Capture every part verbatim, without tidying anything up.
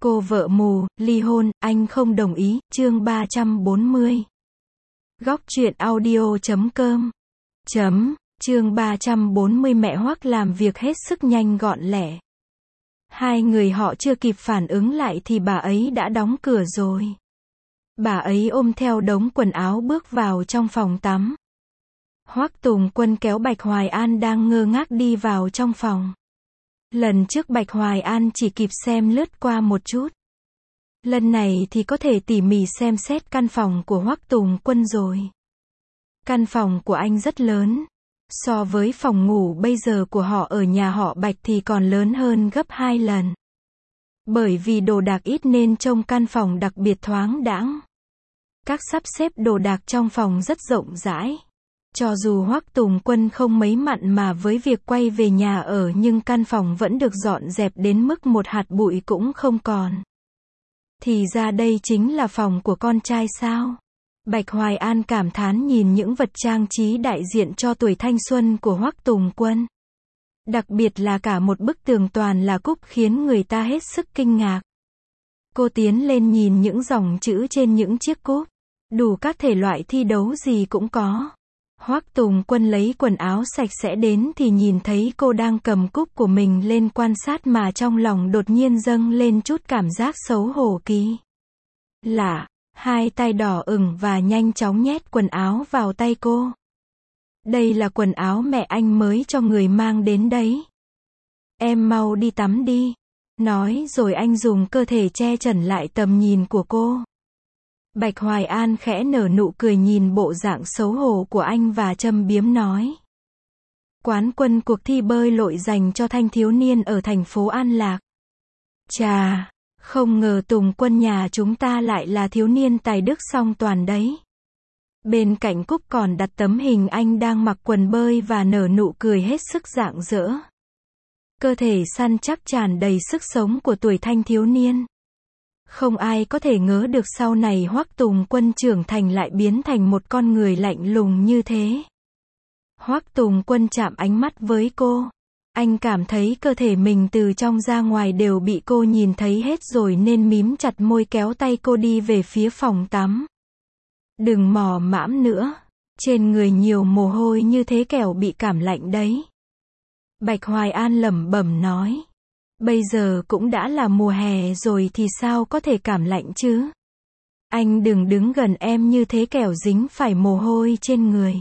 Cô vợ mù, ly hôn, anh không đồng ý, chương ba trăm bốn mươi. Góc truyện audio chấm com. Chấm, chương ba trăm bốn mươi mẹ Hoắc làm việc hết sức nhanh gọn lẹ. Hai người họ chưa kịp phản ứng lại thì bà ấy đã đóng cửa rồi. Bà ấy ôm theo đống quần áo bước vào trong phòng tắm. Hoắc Tùng Quân kéo Bạch Hoài An đang ngơ ngác đi vào trong phòng. Lần trước Bạch Hoài An chỉ kịp xem lướt qua một chút. Lần này thì có thể tỉ mỉ xem xét căn phòng của Hoắc Tùng Quân rồi. Căn phòng của anh rất lớn. So với phòng ngủ bây giờ của họ ở nhà họ Bạch thì còn lớn hơn gấp hai lần. Bởi vì đồ đạc ít nên trông căn phòng đặc biệt thoáng đãng. Các sắp xếp đồ đạc trong phòng rất rộng rãi. Cho dù Hoắc Tùng Quân không mấy mặn mà với việc quay về nhà ở nhưng căn phòng vẫn được dọn dẹp đến mức một hạt bụi cũng không còn. Thì ra đây chính là phòng của con trai sao? Bạch Hoài An cảm thán nhìn những vật trang trí đại diện cho tuổi thanh xuân của Hoắc Tùng Quân. Đặc biệt là cả một bức tường toàn là cúc khiến người ta hết sức kinh ngạc. Cô tiến lên nhìn những dòng chữ trên những chiếc cúp. Đủ các thể loại thi đấu gì cũng có. Hoắc Tùng Quân lấy quần áo sạch sẽ đến thì nhìn thấy cô đang cầm cúp của mình lên quan sát mà trong lòng đột nhiên dâng lên chút cảm giác xấu hổ kỳ lạ. Hai tay đỏ ửng và nhanh chóng nhét quần áo vào tay cô. Đây là quần áo mẹ anh mới cho người mang đến đấy. Em mau đi tắm đi. Nói rồi anh dùng cơ thể che chắn lại tầm nhìn của cô. Bạch Hoài An khẽ nở nụ cười nhìn bộ dạng xấu hổ của anh và châm biếm nói. Quán quân cuộc thi bơi lội dành cho thanh thiếu niên ở thành phố An Lạc. Chà, không ngờ Tùng Quân nhà chúng ta lại là thiếu niên tài đức song toàn đấy. Bên cạnh cúp còn đặt tấm hình anh đang mặc quần bơi và nở nụ cười hết sức rạng rỡ. Cơ thể săn chắc tràn đầy sức sống của tuổi thanh thiếu niên. Không ai có thể ngờ được sau này Hoắc Tùng Quân trưởng thành lại biến thành một con người lạnh lùng như thế. Hoắc Tùng Quân chạm ánh mắt với cô. Anh cảm thấy cơ thể mình từ trong ra ngoài đều bị cô nhìn thấy hết rồi nên mím chặt môi kéo tay cô đi về phía phòng tắm. Đừng mò mãm nữa. Trên người nhiều mồ hôi như thế kẻo bị cảm lạnh đấy. Bạch Hoài An lẩm bẩm nói. Bây giờ cũng đã là mùa hè rồi thì sao có thể cảm lạnh chứ? Anh đừng đứng gần em như thế kẻo dính phải mồ hôi trên người.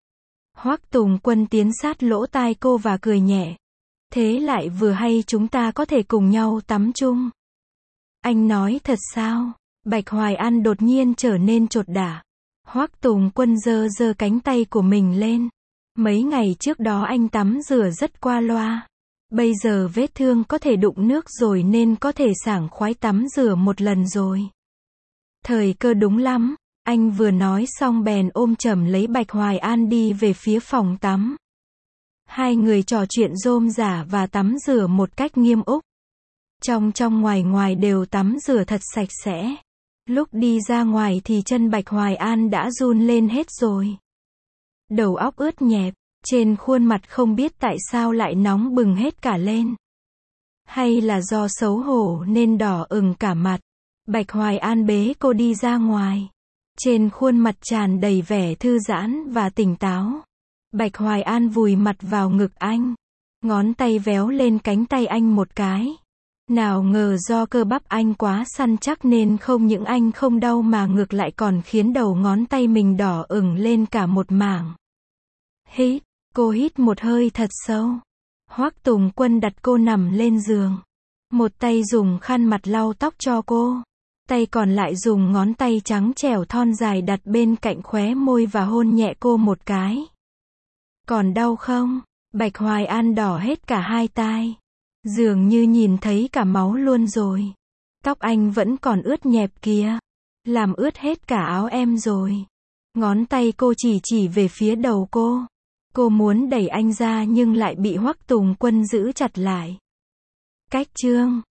Hoắc Tùng Quân tiến sát lỗ tai cô và cười nhẹ. Thế lại vừa hay chúng ta có thể cùng nhau tắm chung. Anh nói thật sao? Bạch Hoài An đột nhiên trở nên chột dạ. Hoắc Tùng Quân giơ giơ cánh tay của mình lên. Mấy ngày trước đó anh tắm rửa rất qua loa. Bây giờ vết thương có thể đụng nước rồi nên có thể sảng khoái tắm rửa một lần rồi. Thời cơ đúng lắm. Anh vừa nói xong bèn ôm chầm lấy Bạch Hoài An đi về phía phòng tắm. Hai người trò chuyện rôm rả và tắm rửa một cách nghiêm úc. Trong trong ngoài ngoài đều tắm rửa thật sạch sẽ. Lúc đi ra ngoài thì chân Bạch Hoài An đã run lên hết rồi. Đầu óc ướt nhẹp, trên khuôn mặt không biết tại sao lại nóng bừng hết cả lên. Hay là do xấu hổ nên đỏ ửng cả mặt. Bạch Hoài An bế cô đi ra ngoài. Trên khuôn mặt tràn đầy vẻ thư giãn và tỉnh táo. Bạch Hoài An vùi mặt vào ngực anh. Ngón tay véo lên cánh tay anh một cái. Nào ngờ do cơ bắp anh quá săn chắc nên không những anh không đau mà ngược lại còn khiến đầu ngón tay mình đỏ ửng lên cả một mảng. Hít, cô hít một hơi thật sâu. Hoắc Tùng Quân đặt cô nằm lên giường. Một tay dùng khăn mặt lau tóc cho cô. Tay còn lại dùng ngón tay trắng trẻo thon dài đặt bên cạnh khóe môi và hôn nhẹ cô một cái. Còn đau không? Bạch Hoài An đỏ hết cả hai tai. Dường như nhìn thấy cả máu luôn rồi. Tóc anh vẫn còn ướt nhẹp kìa. Làm ướt hết cả áo em rồi. Ngón tay cô chỉ chỉ về phía đầu cô. Cô muốn đẩy anh ra nhưng lại bị Hoắc Tùng Quân giữ chặt lại. Cách chương